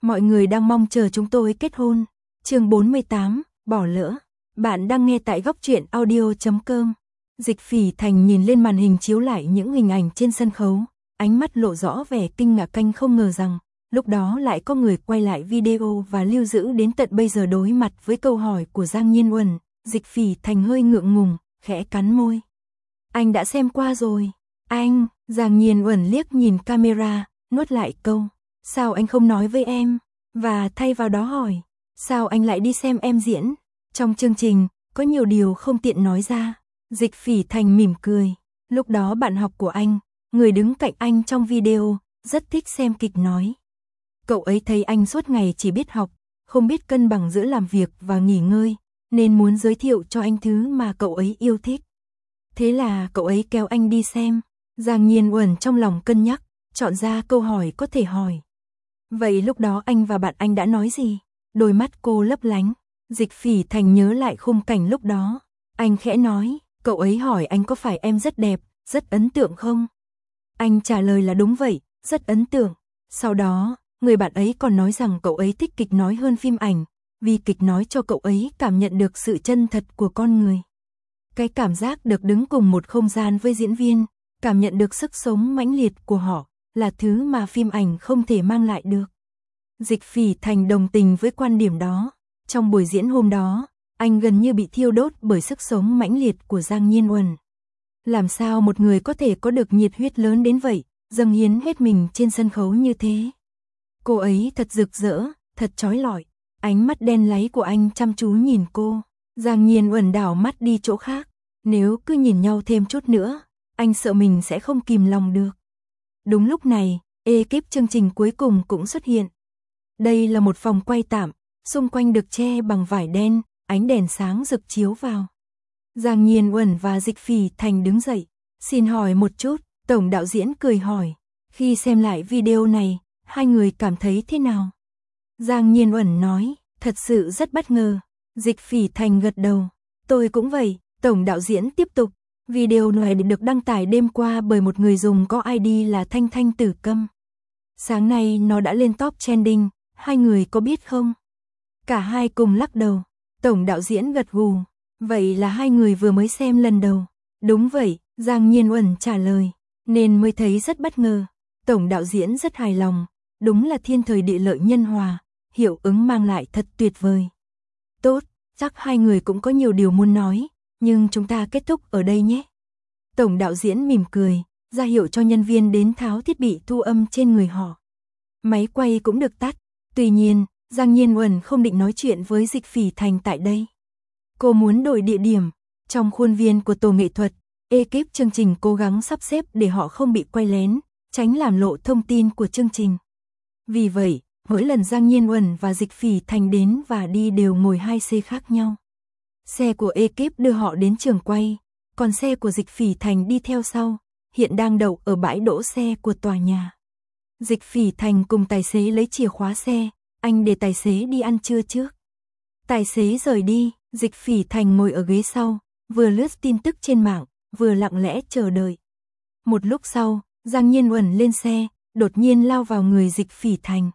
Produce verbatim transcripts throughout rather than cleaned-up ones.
Mọi người đang mong chờ chúng tôi kết hôn. Chương bốn mươi tám, bỏ lỡ. Bạn đang nghe tại góc truyện audio chấm com. Dịch Phỉ Thành nhìn lên màn hình chiếu lại những hình ảnh trên sân khấu, ánh mắt lộ rõ vẻ kinh ngạc, canh không ngờ rằng lúc đó lại có người quay lại video và lưu giữ đến tận bây giờ. Đối mặt với câu hỏi của Giang Nhiên Uẩn, Dịch Phỉ Thành hơi ngượng ngùng, khẽ cắn môi. Anh đã xem qua rồi. Anh, Giang Nhiên Uẩn liếc nhìn camera, nuốt lại câu. Sao anh không nói với em? Và thay vào đó hỏi, sao anh lại đi xem em diễn? Trong chương trình, có nhiều điều không tiện nói ra. Dịch Phỉ Thành mỉm cười. Lúc đó bạn học của anh, người đứng cạnh anh trong video, rất thích xem kịch nói. Cậu ấy thấy anh suốt ngày chỉ biết học, không biết cân bằng giữa làm việc và nghỉ ngơi, nên muốn giới thiệu cho anh thứ mà cậu ấy yêu thích. Thế là cậu ấy kéo anh đi xem. Giang Nhiên Uẩn trong lòng cân nhắc, chọn ra câu hỏi có thể hỏi. Vậy lúc đó anh và bạn anh đã nói gì? Đôi mắt cô lấp lánh. Dịch Phỉ Thành nhớ lại khung cảnh lúc đó. Anh khẽ nói, cậu ấy hỏi anh có phải em rất đẹp, rất ấn tượng không? Anh trả lời là đúng vậy, rất ấn tượng. Sau đó, người bạn ấy còn nói rằng cậu ấy thích kịch nói hơn phim ảnh, vì kịch nói cho cậu ấy cảm nhận được sự chân thật của con người. Cái cảm giác được đứng cùng một không gian với diễn viên, cảm nhận được sức sống mãnh liệt của họ, là thứ mà phim ảnh không thể mang lại được. Dịch Phỉ Thành đồng tình với quan điểm đó. Trong buổi diễn hôm đó, anh gần như bị thiêu đốt bởi sức sống mãnh liệt của Giang Nhiên Uẩn. Làm sao một người có thể có được nhiệt huyết lớn đến vậy, dâng hiến hết mình trên sân khấu như thế? Cô ấy thật rực rỡ, thật chói lọi. Ánh mắt đen láy của anh chăm chú nhìn cô. Giang Nhiên Uẩn đảo mắt đi chỗ khác. Nếu cứ nhìn nhau thêm chút nữa, anh sợ mình sẽ không kìm lòng được. Đúng lúc này, ekip chương trình cuối cùng cũng xuất hiện. Đây là một phòng quay tạm, xung quanh được che bằng vải đen, ánh đèn sáng rực chiếu vào. Giang Nhiên Uẩn và Dịch Phỉ Thành đứng dậy. Xin hỏi một chút, tổng đạo diễn cười hỏi. Khi xem lại video này, hai người cảm thấy thế nào? Giang Nhiên Uẩn nói, thật sự rất bất ngờ. Dịch Phỉ Thành gật đầu. Tôi cũng vậy. Tổng đạo diễn tiếp tục. Video này được đăng tải đêm qua bởi một người dùng có i đê là Thanh Thanh Tử Câm. Sáng nay nó đã lên top trending, hai người có biết không? Cả hai cùng lắc đầu. Tổng đạo diễn gật gù. Vậy là hai người vừa mới xem lần đầu. Đúng vậy, Giang Nhiên Uẩn trả lời. Nên mới thấy rất bất ngờ. Tổng đạo diễn rất hài lòng. Đúng là thiên thời địa lợi nhân hòa. Hiệu ứng mang lại thật tuyệt vời. Tốt, chắc hai người cũng có nhiều điều muốn nói. Nhưng chúng ta kết thúc ở đây nhé. Tổng đạo diễn mỉm cười, ra hiệu cho nhân viên đến tháo thiết bị thu âm trên người họ. Máy quay cũng được tắt. Tuy nhiên, Giang Nhiên Uẩn không định nói chuyện với Dịch Phỉ Thành tại đây. Cô muốn đổi địa điểm. Trong khuôn viên của tổ nghệ thuật, ekip chương trình cố gắng sắp xếp để họ không bị quay lén, tránh làm lộ thông tin của chương trình. Vì vậy, mỗi lần Giang Nhiên Uẩn và Dịch Phỉ Thành đến và đi đều ngồi hai xe khác nhau. Xe của ekip đưa họ đến trường quay, còn xe của Dịch Phỉ Thành đi theo sau, hiện đang đậu ở bãi đỗ xe của tòa nhà. Dịch Phỉ Thành cùng tài xế lấy chìa khóa xe, anh để tài xế đi ăn trưa trước. Tài xế rời đi, Dịch Phỉ Thành ngồi ở ghế sau, vừa lướt tin tức trên mạng, vừa lặng lẽ chờ đợi. Một lúc sau, Giang Nhiên Uẩn lên xe, đột nhiên lao vào người Dịch Phỉ Thành.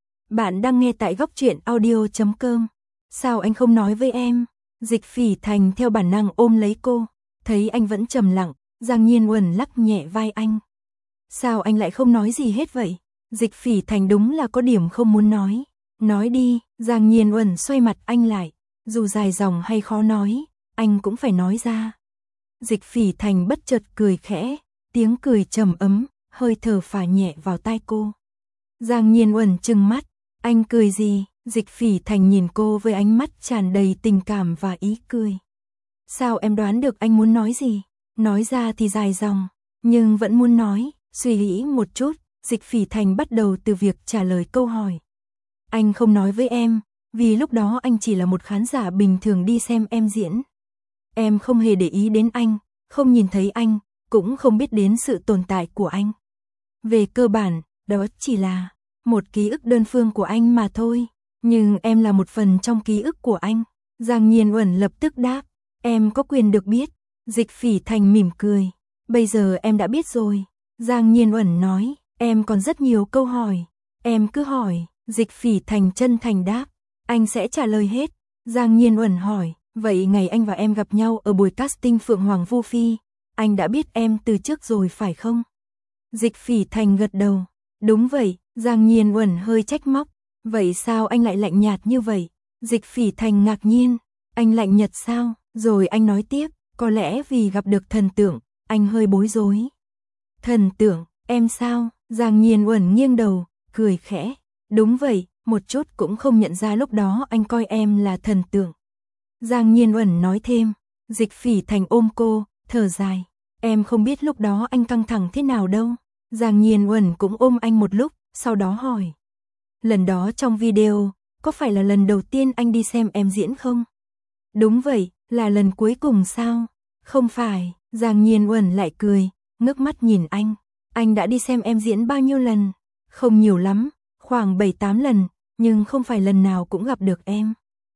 Bạn đang nghe tại góc truyện audio chấm com. Sao anh không nói với em? Dịch Phỉ Thành theo bản năng ôm lấy cô. Thấy anh vẫn trầm lặng, Giang Nhiên Uẩn lắc nhẹ vai anh. Sao anh lại không nói gì hết vậy? Dịch Phỉ Thành đúng là có điểm không muốn nói. Nói đi, Giang Nhiên Uẩn xoay mặt anh lại. Dù dài dòng hay khó nói, anh cũng phải nói ra. Dịch Phỉ Thành bất chợt cười khẽ, tiếng cười trầm ấm, hơi thở phả nhẹ vào tai cô. Giang Nhiên Uẩn trừng mắt, anh cười gì? Dịch Phỉ Thành nhìn cô với ánh mắt tràn đầy tình cảm và ý cười. Sao em đoán được anh muốn nói gì? Nói ra thì dài dòng, nhưng vẫn muốn nói. Suy nghĩ một chút, Dịch Phỉ Thành bắt đầu từ việc trả lời câu hỏi. Anh không nói với em, vì lúc đó anh chỉ là một khán giả bình thường đi xem em diễn. Em không hề để ý đến anh, không nhìn thấy anh, cũng không biết đến sự tồn tại của anh. Về cơ bản, đó chỉ là một ký ức đơn phương của anh mà thôi. Nhưng em là một phần trong ký ức của anh. Giang Nhiên Uẩn lập tức đáp. Em có quyền được biết. Dịch Phỉ Thành mỉm cười. Bây giờ em đã biết rồi. Giang Nhiên Uẩn nói. Em còn rất nhiều câu hỏi. Em cứ hỏi. Dịch Phỉ Thành chân thành đáp, anh sẽ trả lời hết. Giang Nhiên Uẩn hỏi, vậy ngày anh và em gặp nhau ở buổi casting Phượng Hoàng Vu Phi, anh đã biết em từ trước rồi phải không? Dịch Phỉ Thành gật đầu, đúng vậy. Giang Nhiên Uẩn hơi trách móc, vậy sao anh lại lạnh nhạt như vậy? Dịch Phỉ Thành ngạc nhiên, anh lạnh nhạt sao? Rồi anh nói tiếp, có lẽ vì gặp được thần tượng, anh hơi bối rối. Thần tượng, em sao? Giang Nhiên Uẩn nghiêng đầu, cười khẽ, đúng vậy, một chút cũng không nhận ra lúc đó anh coi em là thần tượng. Giang Nhiên Uẩn nói thêm, Dịch Phỉ Thành ôm cô, thở dài, em không biết lúc đó anh căng thẳng thế nào đâu. Giang Nhiên Uẩn cũng ôm anh một lúc, sau đó hỏi, lần đó trong video, có phải là lần đầu tiên anh đi xem em diễn không? Đúng vậy, là lần cuối cùng sao? Không phải. Giang Nhiên Uẩn lại cười, ngước mắt nhìn anh, anh đã đi xem em diễn bao nhiêu lần? Không nhiều lắm, khoảng bảy tám lần, nhưng không phải lần nào cũng gặp được em.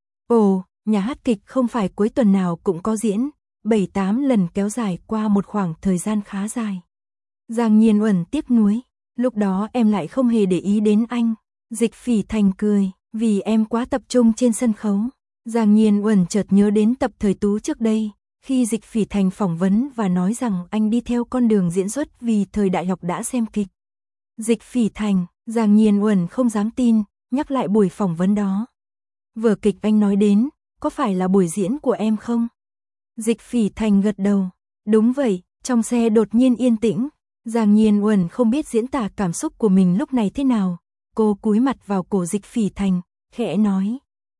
Ồ, nhà hát kịch không phải cuối tuần nào cũng có diễn, bảy tám lần kéo dài qua một khoảng thời gian khá dài. Giang Nhiên Uẩn tiếc nuối, lúc đó em lại không hề để ý đến anh. Dịch Phỉ Thành cười, vì em quá tập trung trên sân khấu. Giang Nhiên Uẩn chợt nhớ đến tập Thời Tú trước đây, khi Dịch Phỉ Thành phỏng vấn và nói rằng anh đi theo con đường diễn xuất vì thời đại học đã xem kịch. Dịch Phỉ Thành, Giang Nhiên Uẩn không dám tin, nhắc lại buổi phỏng vấn đó. Vở kịch anh nói đến, có phải là buổi diễn của em không? Dịch Phỉ Thành gật đầu, đúng vậy. Trong xe đột nhiên yên tĩnh, Giang Nhiên Uẩn không biết diễn tả cảm xúc của mình lúc này thế nào. Cô cúi mặt vào cổ Dịch Phỉ Thành, khẽ nói,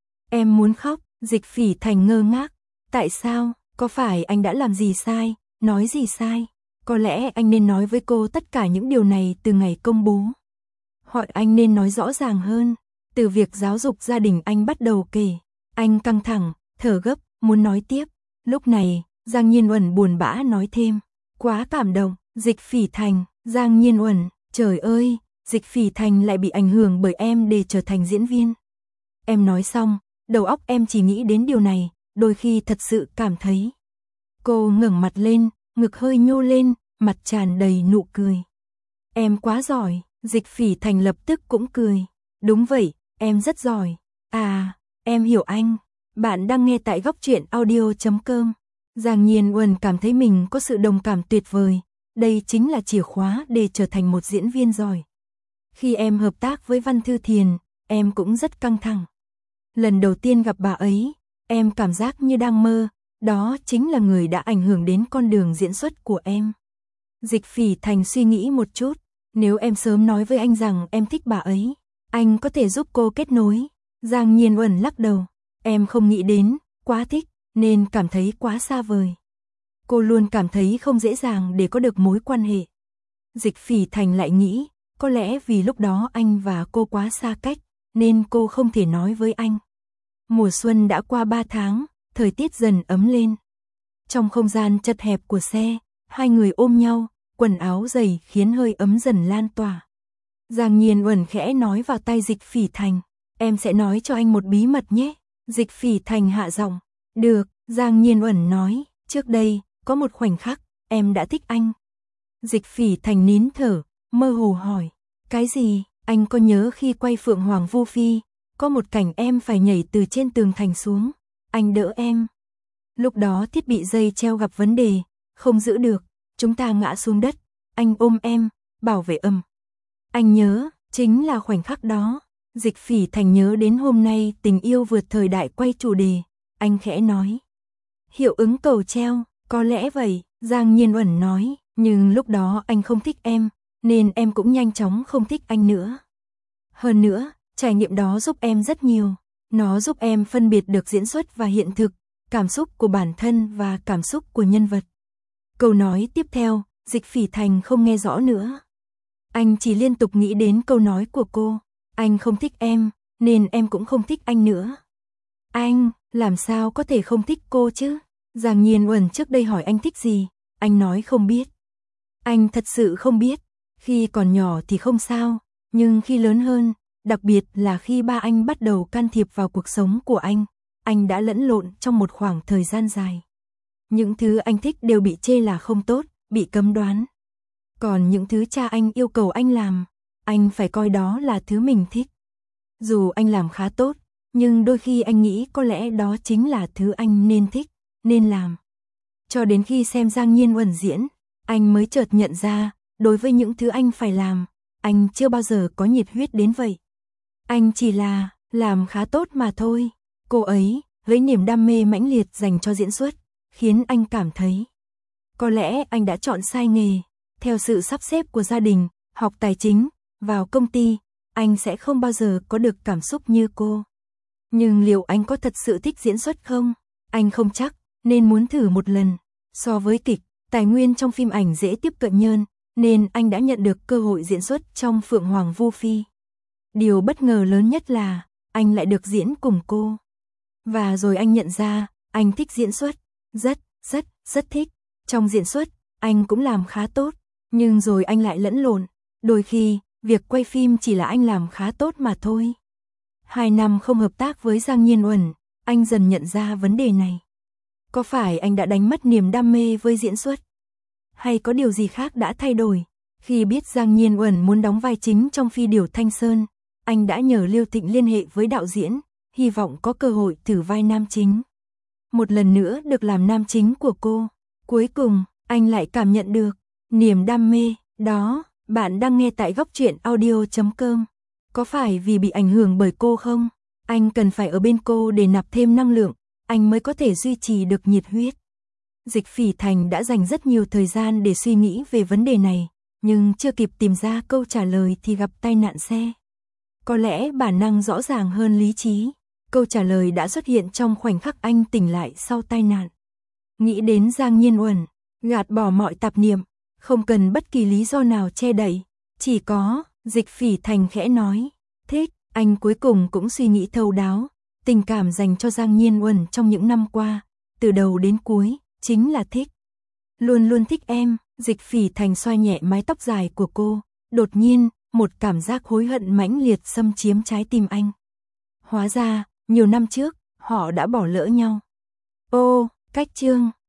em muốn khóc. Dịch Phỉ Thành ngơ ngác, tại sao? Có phải anh đã làm gì sai? Nói gì sai? Có lẽ anh nên nói với cô tất cả những điều này từ ngày công bố. Hoặc anh nên nói rõ ràng hơn, từ việc giáo dục gia đình anh bắt đầu kể. Anh căng thẳng, thở gấp, muốn nói tiếp. Lúc này, Giang Nhiên Uẩn buồn bã nói thêm, quá cảm động. Dịch Phỉ Thành, Giang Nhiên Uẩn, trời ơi, Dịch Phỉ Thành lại bị ảnh hưởng bởi em để trở thành diễn viên. Em nói xong, đầu óc em chỉ nghĩ đến điều này, đôi khi thật sự cảm thấy. Cô ngẩng mặt lên, ngực hơi nhô lên, mặt tràn đầy nụ cười. Em quá giỏi. Dịch Phỉ Thành lập tức cũng cười. Đúng vậy, em rất giỏi. À, em hiểu anh. Bạn đang nghe tại góc truyện audio chấm com. Giang Nhiên Uẩn cảm thấy mình có sự đồng cảm tuyệt vời. Đây chính là chìa khóa để trở thành một diễn viên giỏi. Khi em hợp tác với Văn Thư Thiền, em cũng rất căng thẳng. Lần đầu tiên gặp bà ấy, em cảm giác như đang mơ, đó chính là người đã ảnh hưởng đến con đường diễn xuất của em. Dịch Phỉ Thành suy nghĩ một chút, nếu em sớm nói với anh rằng em thích bà ấy, anh có thể giúp cô kết nối. Giang Nhiên Uẩn lắc đầu, em không nghĩ đến, quá thích, nên cảm thấy quá xa vời. Cô luôn cảm thấy không dễ dàng để có được mối quan hệ. Dịch Phỉ Thành lại nghĩ, có lẽ vì lúc đó anh và cô quá xa cách, nên cô không thể nói với anh. Mùa xuân đã qua ba tháng, thời tiết dần ấm lên. Trong không gian chật hẹp của xe, hai người ôm nhau, quần áo dày khiến hơi ấm dần lan tỏa. Giang Nhiên Uẩn khẽ nói vào tai Dịch Phỉ Thành, em sẽ nói cho anh một bí mật nhé. Dịch Phỉ Thành hạ giọng, được. Giang Nhiên Uẩn nói, trước đây, có một khoảnh khắc, em đã thích anh. Dịch Phỉ Thành nín thở, mơ hồ hỏi, cái gì? Anh có nhớ khi quay Phượng Hoàng Vu Phi, có một cảnh em phải nhảy từ trên tường thành xuống, anh đỡ em. Lúc đó thiết bị dây treo gặp vấn đề, không giữ được, chúng ta ngã xuống đất, anh ôm em, bảo vệ ầm. Anh nhớ, chính là khoảnh khắc đó. Dịch Phỉ Thành nhớ đến hôm nay tình yêu vượt thời đại quay chủ đề, anh khẽ nói. Hiệu ứng cầu treo, có lẽ vậy. Giang Nhiên Uẩn nói, nhưng lúc đó anh không thích em, nên em cũng nhanh chóng không thích anh nữa. Hơn nữa, trải nghiệm đó giúp em rất nhiều. Nó giúp em phân biệt được diễn xuất và hiện thực, cảm xúc của bản thân và cảm xúc của nhân vật. Câu nói tiếp theo, Dịch Phỉ Thành không nghe rõ nữa. Anh chỉ liên tục nghĩ đến câu nói của cô. Anh không thích em, nên em cũng không thích anh nữa. Anh, làm sao có thể không thích cô chứ? Giang Nhiên Uẩn trước đây hỏi anh thích gì, anh nói không biết. Anh thật sự không biết. Khi còn nhỏ thì không sao, nhưng khi lớn hơn, đặc biệt là khi ba anh bắt đầu can thiệp vào cuộc sống của anh, anh đã lẫn lộn trong một khoảng thời gian dài. Những thứ anh thích đều bị chê là không tốt, bị cấm đoán. Còn những thứ cha anh yêu cầu anh làm, anh phải coi đó là thứ mình thích. Dù anh làm khá tốt, nhưng đôi khi anh nghĩ có lẽ đó chính là thứ anh nên thích, nên làm. Cho đến khi xem Giang Nhiên Uẩn diễn, anh mới chợt nhận ra, đối với những thứ anh phải làm, anh chưa bao giờ có nhiệt huyết đến vậy. Anh chỉ là làm khá tốt mà thôi. Cô ấy, với niềm đam mê mãnh liệt dành cho diễn xuất, khiến anh cảm thấy có lẽ anh đã chọn sai nghề. Theo sự sắp xếp của gia đình, học tài chính, vào công ty, anh sẽ không bao giờ có được cảm xúc như cô. Nhưng liệu anh có thật sự thích diễn xuất không? Anh không chắc, nên muốn thử một lần. So với kịch, tài nguyên trong phim ảnh dễ tiếp cận hơn, nên anh đã nhận được cơ hội diễn xuất trong Phượng Hoàng Vu Phi. Điều bất ngờ lớn nhất là, anh lại được diễn cùng cô. Và rồi anh nhận ra, anh thích diễn xuất, rất, rất, rất thích. Trong diễn xuất, anh cũng làm khá tốt, nhưng rồi anh lại lẫn lộn. Đôi khi, việc quay phim chỉ là anh làm khá tốt mà thôi. Hai năm không hợp tác với Giang Nhiên Uẩn, anh dần nhận ra vấn đề này. Có phải anh đã đánh mất niềm đam mê với diễn xuất? Hay có điều gì khác đã thay đổi? Khi biết Giang Nhiên Uẩn muốn đóng vai chính trong Phi Điểu Thanh Sơn, anh đã nhờ Liêu Thịnh liên hệ với đạo diễn, hy vọng có cơ hội thử vai nam chính. Một lần nữa được làm nam chính của cô. Cuối cùng, anh lại cảm nhận được niềm đam mê đó. Bạn đang nghe tại góc truyện audio chấm com. Có phải vì bị ảnh hưởng bởi cô không? Anh cần phải ở bên cô để nạp thêm năng lượng, anh mới có thể duy trì được nhiệt huyết. Dịch Phỉ Thành đã dành rất nhiều thời gian để suy nghĩ về vấn đề này, nhưng chưa kịp tìm ra câu trả lời thì gặp tai nạn xe. Có lẽ bản năng rõ ràng hơn lý trí. Câu trả lời đã xuất hiện trong khoảnh khắc anh tỉnh lại sau tai nạn. Nghĩ đến Giang Nhiên Uẩn, gạt bỏ mọi tạp niệm, không cần bất kỳ lý do nào che đậy, chỉ có, Dịch Phỉ Thành khẽ nói, thích. Anh cuối cùng cũng suy nghĩ thấu đáo, tình cảm dành cho Giang Nhiên Uẩn trong những năm qua, từ đầu đến cuối, chính là thích. Luôn luôn thích em. Dịch Phỉ Thành xoa nhẹ mái tóc dài của cô, đột nhiên, một cảm giác hối hận mãnh liệt xâm chiếm trái tim anh. Hóa ra, nhiều năm trước, họ đã bỏ lỡ nhau. Ô, cách chương